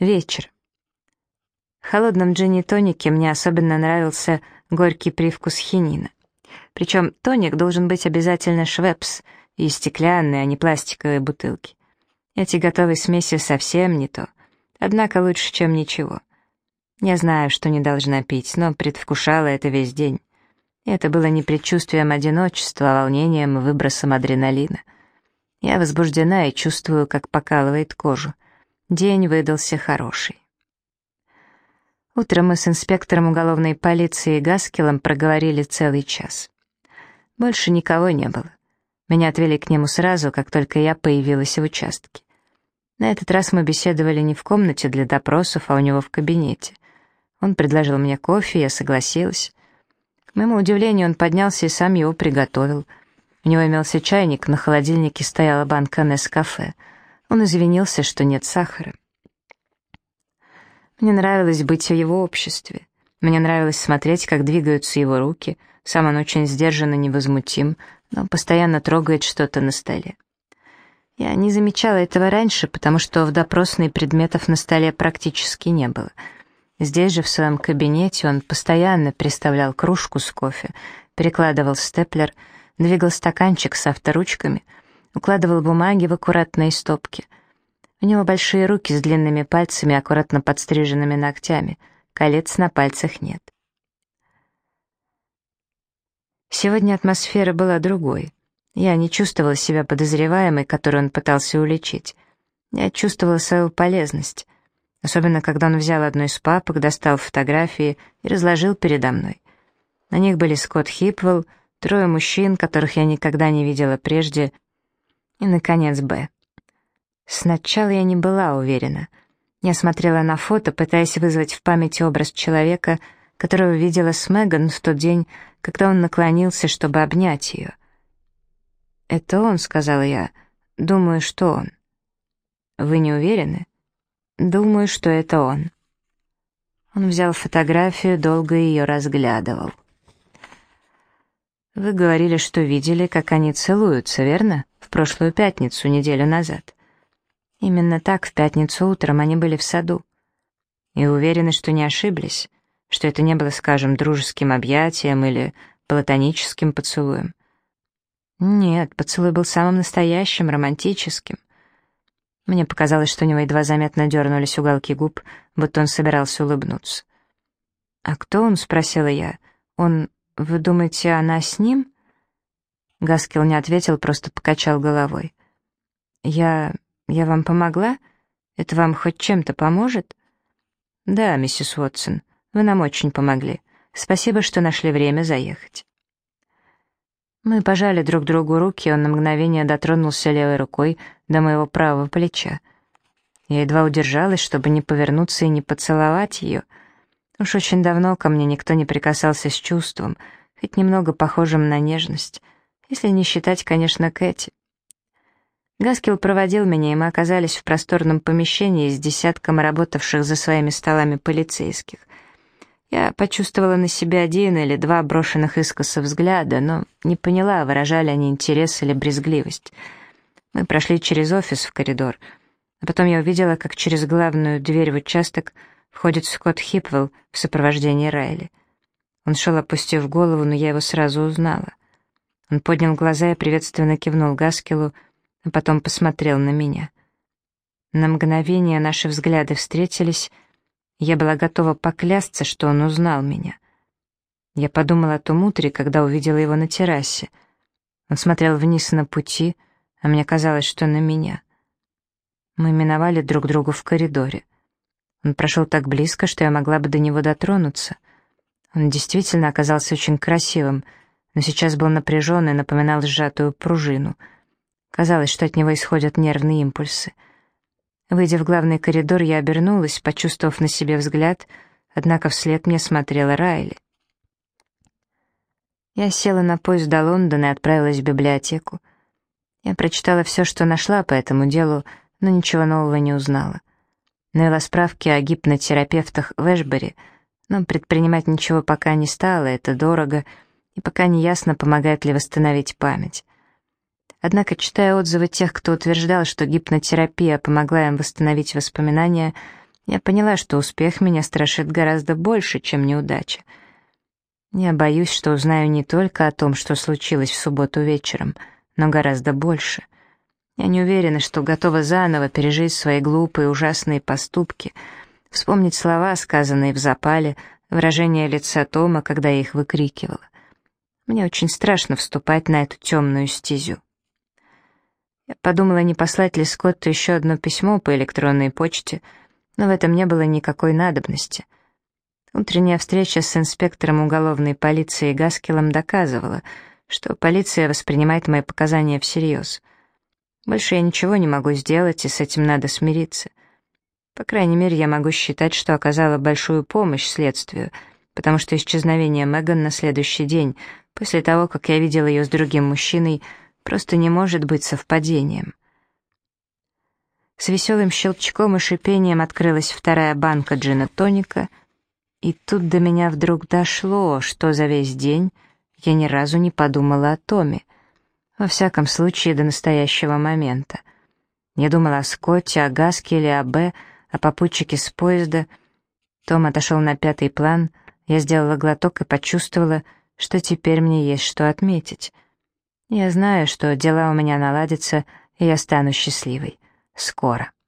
Вечер. В холодном джинни-тонике мне особенно нравился горький привкус хинина. Причем тоник должен быть обязательно швепс, и стеклянные, а не пластиковые бутылки. Эти готовые смеси совсем не то, однако лучше, чем ничего. Я знаю, что не должна пить, но предвкушала это весь день. И это было не предчувствием одиночества, а волнением и выбросом адреналина. Я возбуждена и чувствую, как покалывает кожу. День выдался хороший. Утром мы с инспектором уголовной полиции Гаскелом проговорили целый час. Больше никого не было. Меня отвели к нему сразу, как только я появилась в участке. На этот раз мы беседовали не в комнате для допросов, а у него в кабинете. Он предложил мне кофе, я согласилась. К моему удивлению, он поднялся и сам его приготовил. У него имелся чайник, на холодильнике стояла банка Нескафе. Он извинился, что нет сахара. Мне нравилось быть в его обществе. Мне нравилось смотреть, как двигаются его руки. Сам он очень сдержан и невозмутим, но постоянно трогает что-то на столе. Я не замечала этого раньше, потому что в допросной предметов на столе практически не было. Здесь же, в своем кабинете, он постоянно приставлял кружку с кофе, перекладывал степлер, двигал стаканчик с авторучками, укладывал бумаги в аккуратные стопки. У него большие руки с длинными пальцами, аккуратно подстриженными ногтями, колец на пальцах нет. Сегодня атмосфера была другой. Я не чувствовала себя подозреваемой, которую он пытался уличить. Я чувствовала свою полезность, особенно когда он взял одну из папок, достал фотографии и разложил передо мной. На них были Скотт Хипвелл, 3 мужчин, которых я никогда не видела прежде, и, наконец, Б. Сначала я не была уверена. Я смотрела на фото, пытаясь вызвать в памяти образ человека, которого видела с Меган в тот день, когда он наклонился, чтобы обнять ее. «Это он», — сказала я. «Думаю, что он». «Вы не уверены?» «Думаю, что это он». Он взял фотографию, долго ее разглядывал. «Вы говорили, что видели, как они целуются, верно? В прошлую пятницу, неделю назад». «Именно так, в пятницу утром они были в саду». «И уверены, что не ошиблись? Что это не было, скажем, дружеским объятием или платоническим поцелуем?» «Нет, поцелуй был самым настоящим, романтическим». Мне показалось, что у него едва заметно дернулись уголки губ, будто он собирался улыбнуться. «А кто он?» — спросила я. «Он... Вы думаете, она с ним?» Гаскел не ответил, просто покачал головой. «Я вам помогла? Это вам хоть чем-то поможет?» «Да, миссис Уотсон, вы нам очень помогли. Спасибо, что нашли время заехать». Мы пожали друг другу руки, он на мгновение дотронулся левой рукой до моего правого плеча. Я едва удержалась, чтобы не повернуться и не поцеловать ее. Уж очень давно ко мне никто не прикасался с чувством, хоть немного похожим на нежность, если не считать, конечно, Кэти. Гаскел проводил меня, и мы оказались в просторном помещении с десятком работавших за своими столами полицейских. Я почувствовала на себе 1 или 2 брошенных искоса взгляда, но не поняла, выражали они интерес или брезгливость. Мы прошли через офис в коридор, а потом я увидела, как через главную дверь в участок входит Скотт Хипвелл в сопровождении Райли. Он шел, опустив голову, но я его сразу узнала. Он поднял глаза и приветственно кивнул Гаскелу, а потом посмотрел на меня. На мгновение наши взгляды встретились. Я была готова поклясться, что он узнал меня. Я подумала о том утре, когда увидела его на террасе. Он смотрел вниз на пути, а мне казалось, что на меня. Мы миновали друг друга в коридоре. Он прошел так близко, что я могла бы до него дотронуться. Он действительно оказался очень красивым, но сейчас был напряжен и напоминал сжатую пружину. Казалось, что от него исходят нервные импульсы. Выйдя в главный коридор, я обернулась, почувствовав на себе взгляд, однако вслед мне смотрела Райли. Я села на поезд до Лондона и отправилась в библиотеку. Я прочитала все, что нашла по этому делу, но ничего нового не узнала. Навела справки о гипнотерапевтах в Эшбери, но предпринимать ничего пока не стала, это дорого, и пока не ясно, помогает ли восстановить память. Однако, читая отзывы тех, кто утверждал, что гипнотерапия помогла им восстановить воспоминания, Я поняла, что успех меня страшит гораздо больше, чем неудача. Я боюсь, что узнаю не только о том, что случилось в субботу вечером, но гораздо больше. Я не уверена, что готова заново пережить свои глупые, ужасные поступки, вспомнить слова, сказанные в запале, выражение лица Тома, когда я их выкрикивала. Мне очень страшно вступать на эту темную стезю. Я подумала, не послать ли Скотту еще одно письмо по электронной почте, но в этом не было никакой надобности. Утренняя встреча с инспектором уголовной полиции Гаскеллом доказывала, что полиция воспринимает мои показания всерьез. Больше я ничего не могу сделать, и с этим надо смириться. По крайней мере, я могу считать, что оказала большую помощь следствию, потому что исчезновение Меган на следующий день, после того, как я видела ее с другим мужчиной, просто не может быть совпадением. С веселым щелчком и шипением открылась вторая банка джина-тоника, и тут до меня вдруг дошло, что за весь день я ни разу не подумала о Томе. Во всяком случае, до настоящего момента. Я думала о Скотте, о Гаскелле, о Б, о попутчике с поезда. Том отошел на пятый план, я сделала глоток и почувствовала, что теперь мне есть что отметить. Я знаю, что дела у меня наладятся, и я стану счастливой. Скоро.